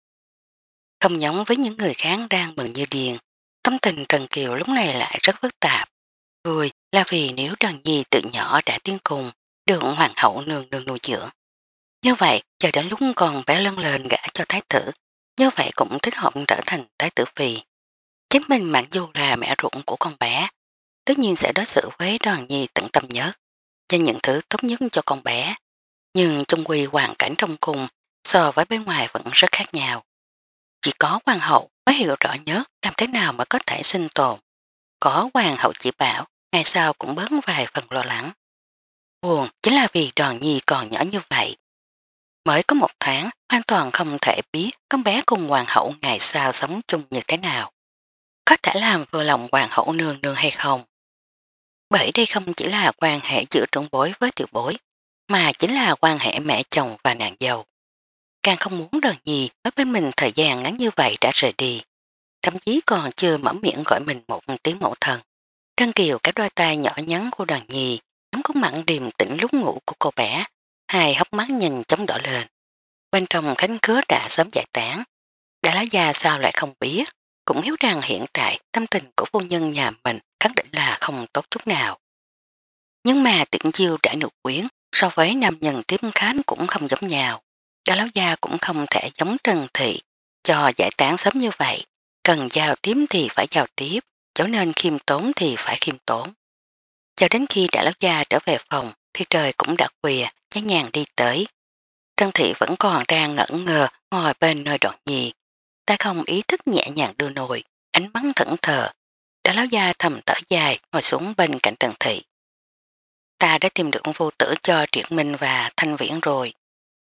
Không giống với những người khác đang mừng như điên, tâm tình Trần Kiều lúc này lại rất phức tạp. Vui là vì nếu Đàn Nhi từ nhỏ đã tiến cùng, được hoàng hậu nương nương nuôi dưỡng. Như vậy, chờ đến lúc còn bé lớn lên gả cho thái tử, như vậy cũng thích hợp trở thành thái tử phi. Chính mình mặc dù là mẹ ruột của con bé, tất nhiên sẽ đối xử với Đoàn Nhi tận tâm nhất, cho những thứ tốt nhất cho con bé. Nhưng trong quy hoàn cảnh trong cung so với bên ngoài vẫn rất khác nhau. Chỉ có hoàng hậu mới hiểu rõ nhất làm thế nào mà có thể sinh tồn. Có hoàng hậu chỉ bảo, ngày sau cũng bớt vài phần lo lắng. Buồn chính là vì Đoàn Nhi còn nhỏ như vậy. Mới có một tháng, hoàn toàn không thể biết con bé cùng hoàng hậu ngày sau sống chung như thế nào. Có thể làm vừa lòng hoàng hậu nương nương hay không? Bởi đây không chỉ là quan hệ giữa trưởng bối với tiểu bối, mà chính là quan hệ mẹ chồng và nàng dâu. Càng không muốn Đoàn Nhi ở bên mình thời gian ngắn như vậy đã rời đi. Thậm chí còn chưa mở miệng gọi mình một tiếng mẫu thân. Trân Kiều cái đôi tay nhỏ nhắn của Đoàn Nhi nắm có mặn điềm tĩnh lúc ngủ của cô bé, hai hốc mắt nhìn chóng đỏ lên. Bên trong cánh cửa đã sớm giải tán. Đã lá già sao lại không biết, cũng hiểu rằng hiện tại tâm tình của phu nhân nhà mình khẳng định là không tốt chút nào. Nhưng mà tiện chiêu đã được quyến so với nam nhân tiếp khánh cũng không giống nhau. Đã lão gia cũng không thể giống Trần Thị cho giải tán sớm như vậy. Cần giao tiếp thì phải giao tiếp, cho nên khiêm tốn thì phải khiêm tốn. Cho đến khi đã lão gia trở về phòng thì trời cũng đã khuya, nhã nhàng đi tới. Trân Thị vẫn còn đang ngẩn ngờ ngồi bên nơi Đoạn Nhi. Ta không ý thức nhẹ nhàng đưa nồi, ánh mắt thẫn thờ. Đã lão gia thầm thở dài ngồi xuống bên cạnh Trần Thị. Ta đã tìm được vô tử cho Triệt Minh và Thanh Viễn rồi.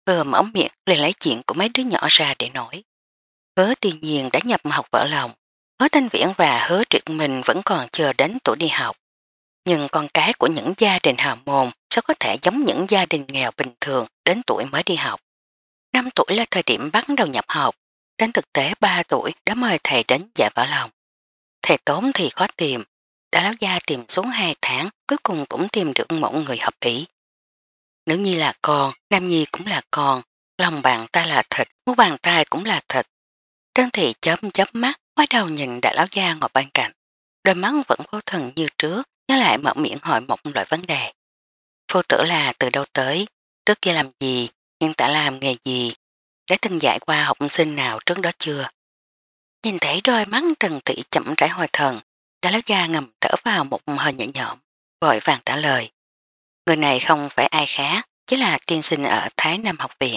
vừa mở miệng liền lấy chuyện của mấy đứa nhỏ ra để nói. Hứa Tiên Nhiên đã nhập học vỡ lòng, Hứa Thanh Viễn và Hứa Triệt Minh vẫn còn chờ đến tuổi đi học. Nhưng con cái của những gia đình hào môn sao có thể giống những gia đình nghèo bình thường đến tuổi mới đi học. Năm tuổi là thời điểm bắt đầu nhập học, đến thực tế ba tuổi đã mời thầy đến dạy vỡ lòng. Thầy tốn thì khó tìm, đã lão gia tìm xuống hai tháng cuối cùng cũng tìm được một người hợp ý. Nữ nhi là con, nam nhi cũng là con, lòng bàn tay là thịt, mu bàn tay cũng là thịt. Trân Thị chớp chớp mắt, quay đầu nhìn đại lão gia ngồi bên cạnh. Đôi mắt vẫn vô thần như trước, nhớ lại mở miệng hỏi một loại vấn đề. Phu tử là từ đâu tới, trước kia làm gì, hiện tại làm nghề gì, đã từng dạy qua học sinh nào trước đó chưa? Nhìn thấy đôi mắt Trần Thị chậm rãi hồi thần, đại lão gia ngầm thở vào một hơi nhẹ nhõm, vội vàng trả lời. Người này không phải ai khác, chỉ là tiên sinh ở Thái Nam học viện.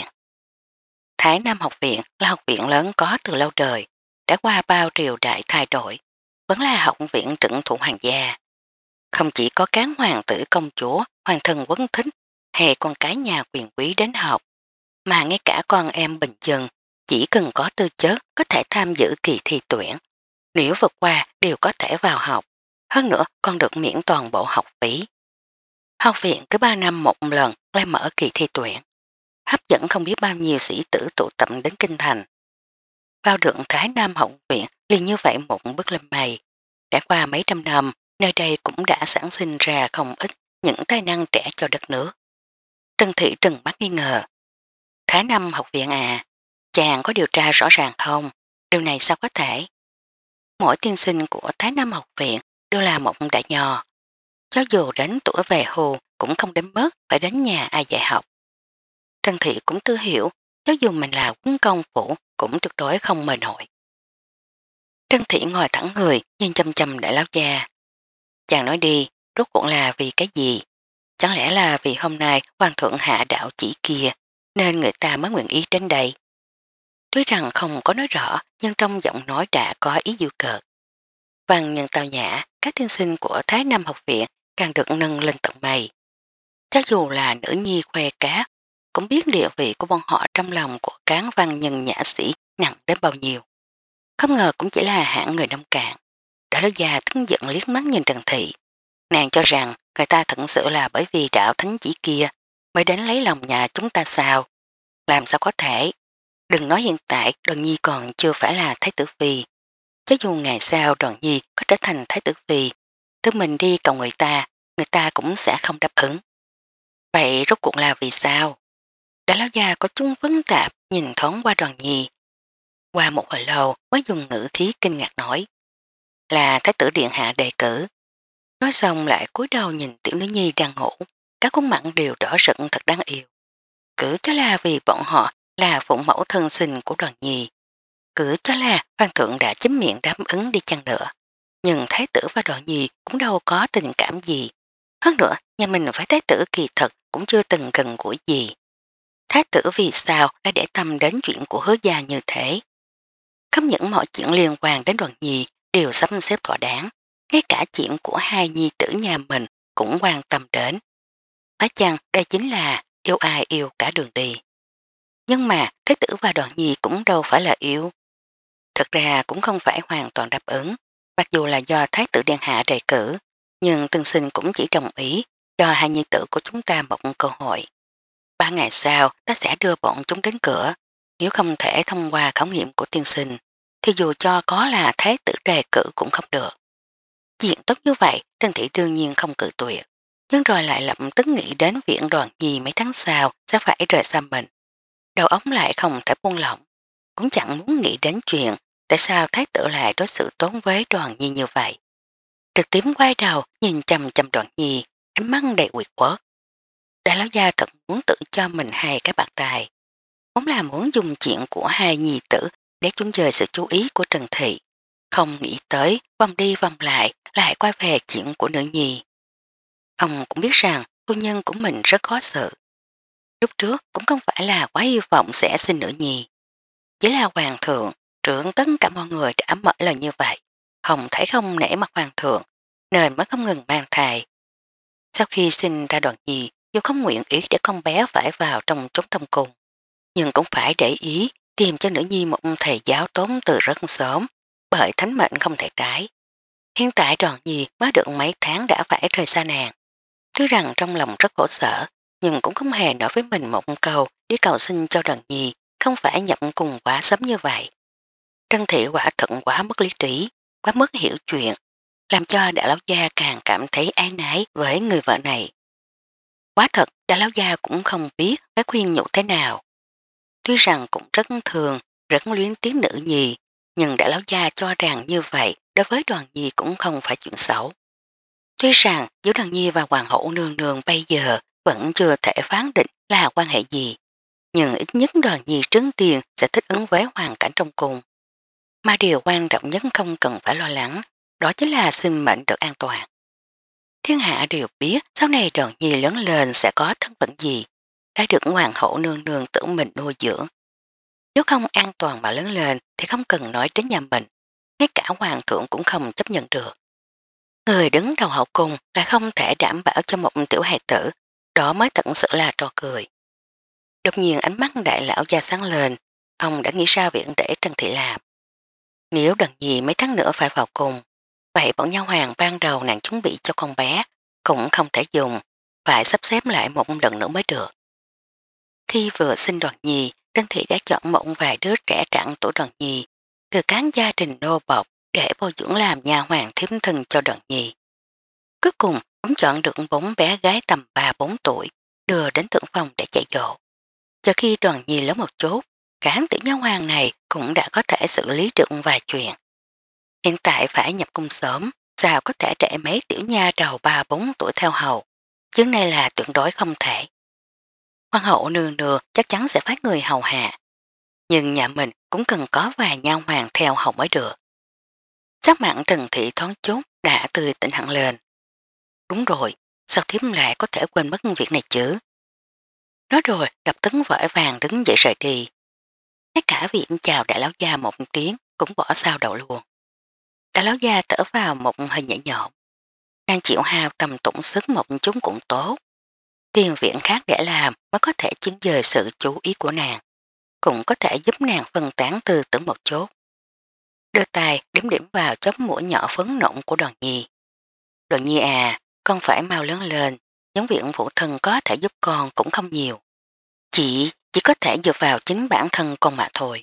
Thái Nam học viện là học viện lớn có từ lâu đời, đã qua bao triều đại thay đổi, vẫn là học viện trừng thủ hoàng gia. Không chỉ có cán hoàng tử công chúa, hoàng thân quấn thích hay con cái nhà quyền quý đến học, mà ngay cả con em bình dân chỉ cần có tư chất có thể tham dự kỳ thi tuyển. Nếu vượt qua đều có thể vào học, hơn nữa còn được miễn toàn bộ học phí. Học viện cứ ba năm một lần lại mở kỳ thi tuyển, hấp dẫn không biết bao nhiêu sĩ tử tụ tập đến kinh thành. Vào được Thái Nam học viện liền như vậy một bước lên mây. Đã qua mấy trăm năm, nơi đây cũng đã sản sinh ra không ít những tài năng trẻ cho đất nước. Trân Thị trừng mắt nghi ngờ. Thái Nam học viện à, chàng có điều tra rõ ràng không? Điều này sao có thể? Mỗi tiên sinh của Thái Nam học viện đều là một đại nho. Cho dù đến tuổi về hưu cũng không đến mức phải đến nhà ai dạy học. Trân Thị cũng tư hiểu, cho dù mình là quân công phủ cũng tuyệt đối không mời nổi. Trân Thị ngồi thẳng người, nhìn chăm chăm đại lão gia. Chàng nói đi, rốt cuộc là vì cái gì? Chẳng lẽ là vì hôm nay hoàng thượng hạ đạo chỉ kia, nên người ta mới nguyện ý đến đây? Tuy rằng không có nói rõ, nhưng trong giọng nói đã có ý dụ cợt. Văn nhân tào nhã, các tiên sinh của Thái Nam học viện càng được nâng lên tận mây. Cho dù là nữ nhi khoe cá, cũng biết địa vị của bọn họ trong lòng của cán văn nhân nhã sĩ nặng đến bao nhiêu. Không ngờ cũng chỉ là hạng người nông cạn. Đã lão già tức giận liếc mắt nhìn Trần Thị. Nàng cho rằng người ta thật sự là bởi vì đạo thánh chỉ kia mới đến lấy lòng nhà chúng ta sao? Làm sao có thể? Đừng nói hiện tại Đoàn Nhi còn chưa phải là Thái tử Phi. Chứ dù ngày sau Đoàn Nhi có trở thành Thái tử Phi, thứ mình đi cầu người ta, người ta cũng sẽ không đáp ứng. Vậy rốt cuộc là vì sao? Đã lão già có chung phức tạp nhìn thoáng qua Đoàn Nhi. Qua một hồi lâu mới dùng ngữ khí kinh ngạc nói. Là Thái tử Điện Hạ đề cử. Nói xong lại cúi đầu nhìn tiểu nữ nhi đang ngủ, các khuôn mặt đều đỏ rực thật đáng yêu. Cứ cho là vì bọn họ là phụ mẫu thân sinh của Đoàn Nhi. Cứ cho là hoàng thượng đã chính miệng đáp ứng đi chăng nữa. Nhưng thái tử và Đoàn Nhi cũng đâu có tình cảm gì. Hơn nữa, nhà mình với thái tử kỳ thật cũng chưa từng gần gũi gì. Thái tử vì sao lại để tâm đến chuyện của hứa gia như thế? Không những mọi chuyện liên quan đến Đoàn Nhi đều sắp xếp thỏa đáng, ngay cả chuyện của hai nhi tử nhà mình cũng quan tâm đến. Phải chăng đây chính là yêu ai yêu cả đường đi. Nhưng mà Thế tử và Đoàn Nhi cũng đâu phải là yêu. Thực ra cũng không phải hoàn toàn đáp ứng, mặc dù là do Thái tử Điện Hạ đề cử, nhưng Tương Sinh cũng chỉ đồng ý cho hai nhi tử của chúng ta một cơ hội. Ba ngày sau ta sẽ đưa bọn chúng đến cửa, nếu không thể thông qua khảo nghiệm của tiên sinh, thì dù cho có là Thái tử đề cử cũng không được. Chuyện tốt như vậy, Trân Thị đương nhiên không cự tuyệt, nhưng rồi lại lập tức nghĩ đến viện Đoàn Nhi mấy tháng sau sẽ phải rời xa mình. Đầu óc lại không thể buông lỏng, cũng chẳng muốn nghĩ đến chuyện tại sao Thái tử lại đối xử tốn với Đoàn Nhi như vậy. Trực tiếp quay đầu nhìn chầm chầm Đoàn Nhi, ánh mắt đầy quyệt quất. Đại lão gia thật muốn tự cho mình hai cái bạc tài. Vốn là muốn dùng chuyện của hai nhi tử để chúng dời sự chú ý của Trần Thị. Không nghĩ tới vòng đi vòng lại lại quay về chuyện của nữ nhi. Ông cũng biết rằng phu nhân của mình rất khó xử. Lúc trước cũng không phải là quá hy vọng sẽ sinh nữ nhi. Chỉ là hoàng thượng, trưởng tất cả mọi người đã mở lời như vậy. Không thể không nể mặt hoàng thượng, nên mới không ngừng mang thai. Sau khi sinh ra Đoàn Nhi, dù không nguyện ý để con bé phải vào trong chốn thâm cung, nhưng cũng phải để ý tìm cho nữ nhi một thầy giáo tốn từ rất sớm, bởi thánh mệnh không thể trái. Hiện tại Đoàn Nhi mới được mấy tháng đã phải rời xa nàng. Tuy rằng trong lòng rất khổ sở, nhưng cũng không hề nói với mình một câu để cầu xin cho Đoàn Nhi không phải nhập cùng quá sớm như vậy. Trân Thị quả thận quá mất lý trí, quá mất hiểu chuyện, làm cho Đại Lão Gia càng cảm thấy áy náy với người vợ này. Quá thật, Đại Lão Gia cũng không biết phải khuyên nhủ thế nào. Tuy rằng cũng rất thường, rất luyến tiếng nữ nhi, nhưng Đại Lão Gia cho rằng như vậy đối với Đoàn Nhi cũng không phải chuyện xấu. Tuy rằng giữa Đoàn Nhi và Hoàng hậu nương nương bây giờ vẫn chưa thể phán định là quan hệ gì, nhưng ít nhất Đoàn Nhi trứng tiền sẽ thích ứng với hoàn cảnh trong cung. Mà điều quan trọng nhất không cần phải lo lắng, đó chính là sinh mệnh được an toàn. Thiên hạ đều biết sau này Đoàn Nhi lớn lên sẽ có thân phận gì, đã được Hoàng hậu nương nương tự mình nuôi dưỡng. Nếu không an toàn mà lớn lên thì không cần nói đến nhà mình, ngay cả hoàng thượng cũng không chấp nhận được. Người đứng đầu hậu cung là không thể đảm bảo cho một tiểu hài tử, đó mới thật sự là trò cười. Đột nhiên ánh mắt đại lão gia sáng lên, ông đã nghĩ ra việc để Trân Thị làm. Nếu đần gì mấy tháng nữa phải vào cùng, vậy bọn nha hoàng ban đầu nàng chuẩn bị cho con bé cũng không thể dùng, phải sắp xếp lại một lần nữa mới được. Khi vừa sinh Đoàn Nhi, Trân Thị đã chọn một vài đứa trẻ trạng tuổi Đoàn Nhi, từ cán gia đình nô bọc để bồi dưỡng làm nha hoàng thiếm thân cho Đoàn Nhi. Cuối cùng, ông chọn được bốn bé gái tầm ba bốn tuổi, đưa đến thượng phòng để chạy dỗ. Chờ khi Đoàn Nhi lớn một chút, cán tiểu nha hoàng này cũng đã có thể xử lý được vài chuyện. Hiện tại phải nhập cung sớm, sao có thể để mấy tiểu nha đầu ba bốn tuổi theo hầu, chứ này là tuyệt đối không thể. Hoàng hậu nương nương chắc chắn sẽ phát người hầu hạ, nhưng nhà mình cũng cần có vài nha hoàng theo hầu mới được. Sắc mặn Trần Thị thoáng chút đã tươi tỉnh hẳn lên. Đúng rồi, sao thím lại có thể quên mất việc này chứ? Nói rồi lập tức vội vàng đứng dậy rời đi. Ngay cả việc chào đại lão gia một tiếng cũng bỏ sao đầu luôn. Đại lão gia thở vào một hơi nhẹ nhõm. Đang chịu hao tầm tụng sức một chút cũng tốt. Tìm viện khác để làm mới có thể chính dời sự chú ý của nàng. Cũng có thể giúp nàng phân tán tư tưởng một chút. Đưa tay điểm điểm vào chóp mũi nhỏ phấn nộn của Đoàn Nhi. Đoàn Nhi à, con phải mau lớn lên. Những viện phụ thân có thể giúp con cũng không nhiều. Chị chỉ có thể dựa vào chính bản thân con mà thôi.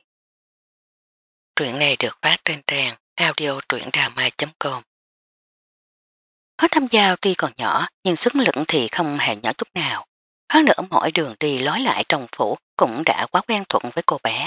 Truyện này được phát trên trang audio truyệnđàmai chấm com. Có tham gia tuy còn nhỏ nhưng sức lực thì không hề nhỏ chút nào. Hơn nữa mỗi đường đi lối lại trong phủ cũng đã quá quen thuận với cô bé.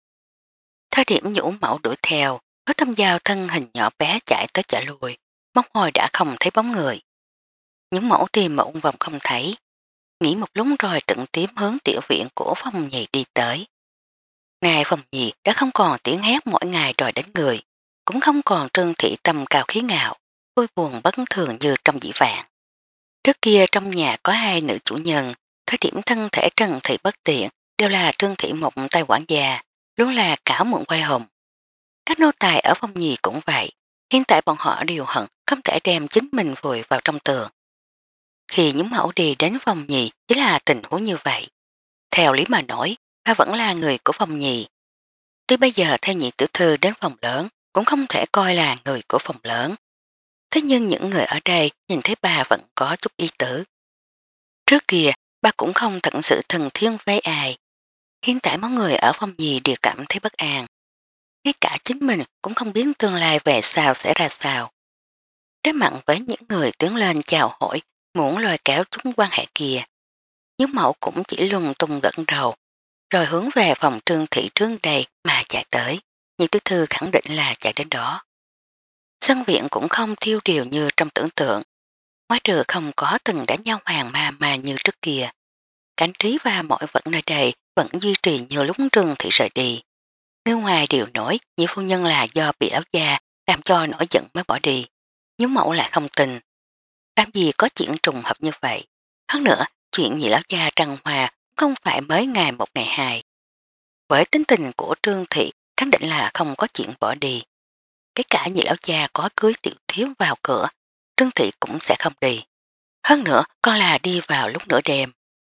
Thời điểm nhũ mẫu đuổi theo, có tham gia thân hình nhỏ bé chạy tới chạy lui, móc hồi đã không thấy bóng người. Những mẫu tìm một vòng không thấy, nghĩ một lúc rồi trận tiếp hướng tiểu viện của phòng nhì đi tới. Này phòng nhì đã không còn tiếng hét mỗi ngày đòi đánh người, cũng không còn Trương Thị tâm cao khí ngạo, vui buồn bất thường như trong dĩ vạn. Trước kia trong nhà có hai nữ chủ nhân, thời điểm thân thể Trần Thị bất tiện đều là Trương Thị một tay quản gia, luôn là cảo mụn quay hồng. Các nô tài ở phòng nhì cũng vậy, hiện tại bọn họ đều hận không thể đem chính mình vùi vào trong tường. Khi những mẫu đi đến phòng nhì chỉ là tình huống như vậy. Theo lý mà nói, ta vẫn là người của phòng nhì. Tuy bây giờ theo nhị tiểu thư đến phòng lớn cũng không thể coi là người của phòng lớn. Thế nhưng những người ở đây nhìn thấy bà vẫn có chút ý tứ. Trước kia, bà cũng không thật sự thân thiết với ai. Hiện tại mọi người ở phòng nhì đều cảm thấy bất an. Ngay cả chính mình cũng không biết tương lai về sao sẽ ra sao. Đối mặt với những người tiến lên chào hỏi, muốn lôi kéo chúng quan hệ kia. Những mẫu cũng chỉ lung tung gật đầu, rồi hướng về phòng Trương Thị Trương đây mà chạy tới. Nhị tiểu thư khẳng định là chạy đến đó. Sân viện cũng không thiêu điều như trong tưởng tượng. Ngoài trừ không có từng đám nhau hoàng ma ma như trước kia. Cảnh trí và mọi vật nơi đây vẫn duy trì như lúc Trương Thị rời đi. Người ngoài đều nổi nhị phu nhân là do bị áo da làm cho nổi giận mới bỏ đi. Nhưng mẫu lại không tin. Làm gì có chuyện trùng hợp như vậy. Hơn nữa, chuyện nhị lão gia trăng hòa không phải mới ngày một ngày hai. Với tính tình của Trương Thị khẳng định là không có chuyện bỏ đi. Cái cả nhị lão gia có cưới tiểu thiếu vào cửa, Trương Thị cũng sẽ không đi. Hơn nữa còn là đi vào lúc nửa đêm.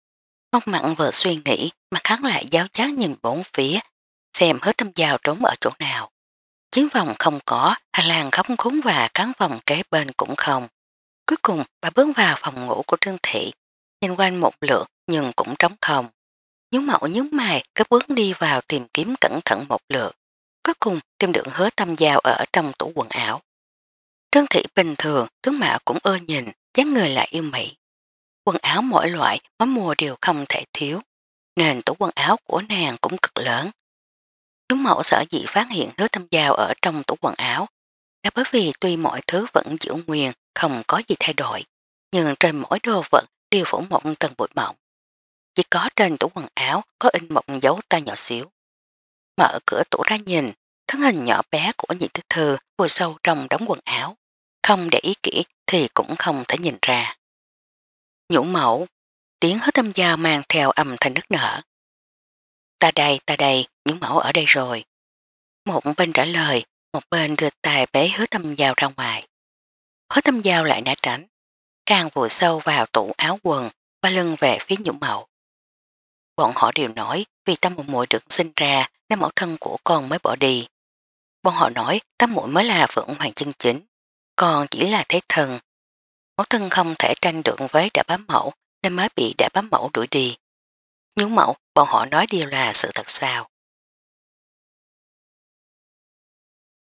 Móc mặn vừa suy nghĩ mà hắn lại giáo giác nhìn bốn phía, xem hứa tâm giao trốn ở chỗ nào. Chiến vòng không có, hành lang khống khúng và cán vòng kế bên cũng không. Cuối cùng bà bước vào phòng ngủ của Trương Thị, nhìn quanh một lượt nhưng cũng trống không. Nhướng mẫu nhướng mày cứ bước đi vào tìm kiếm cẩn thận một lượt. Cuối cùng tìm được hứa tâm giao ở trong tủ quần áo. Trương Thị bình thường, tướng mạo cũng ưa nhìn, dáng người lại yêu mỹ. Quần áo mỗi loại mỗi mùa đều không thể thiếu, nên tủ quần áo của nàng cũng cực lớn. Chúng mẫu sở dĩ phát hiện hứa tâm giao ở trong tủ quần áo là bởi vì tuy mọi thứ vẫn giữ nguyên, không có gì thay đổi, nhưng trên mỗi đồ vật đều phủ một tầng bụi mỏng. Chỉ có trên tủ quần áo có in một dấu tay nhỏ xíu. Mở cửa tủ ra nhìn, thân hình nhỏ bé của nhị tư thư vùi sâu trong đống quần áo. Không để ý kỹ thì cũng không thể nhìn ra. Nhũ mẫu, tiếng hứa tâm giao mang theo âm thanh nức nở. Ta đây, ta đây, nhũ mẫu ở đây rồi. Một bên trả lời, một bên đưa tay bế hứa tâm giao ra ngoài. Hứa tâm giao lại đã tránh, càng vùi sâu vào tủ áo quần và lưng về phía nhũ mẫu. Bọn họ đều nói vì tâm một muội được sinh ra nên mẫu thân của con mới bỏ đi. Bọn họ nói tâm muội mới là phượng hoàng chân chính, còn chỉ là thế thần. Mẫu thân không thể tranh được với đã bám mẫu nên mới bị đã bám mẫu đuổi đi. Nhũ mẫu bọn họ nói đều là sự thật sao.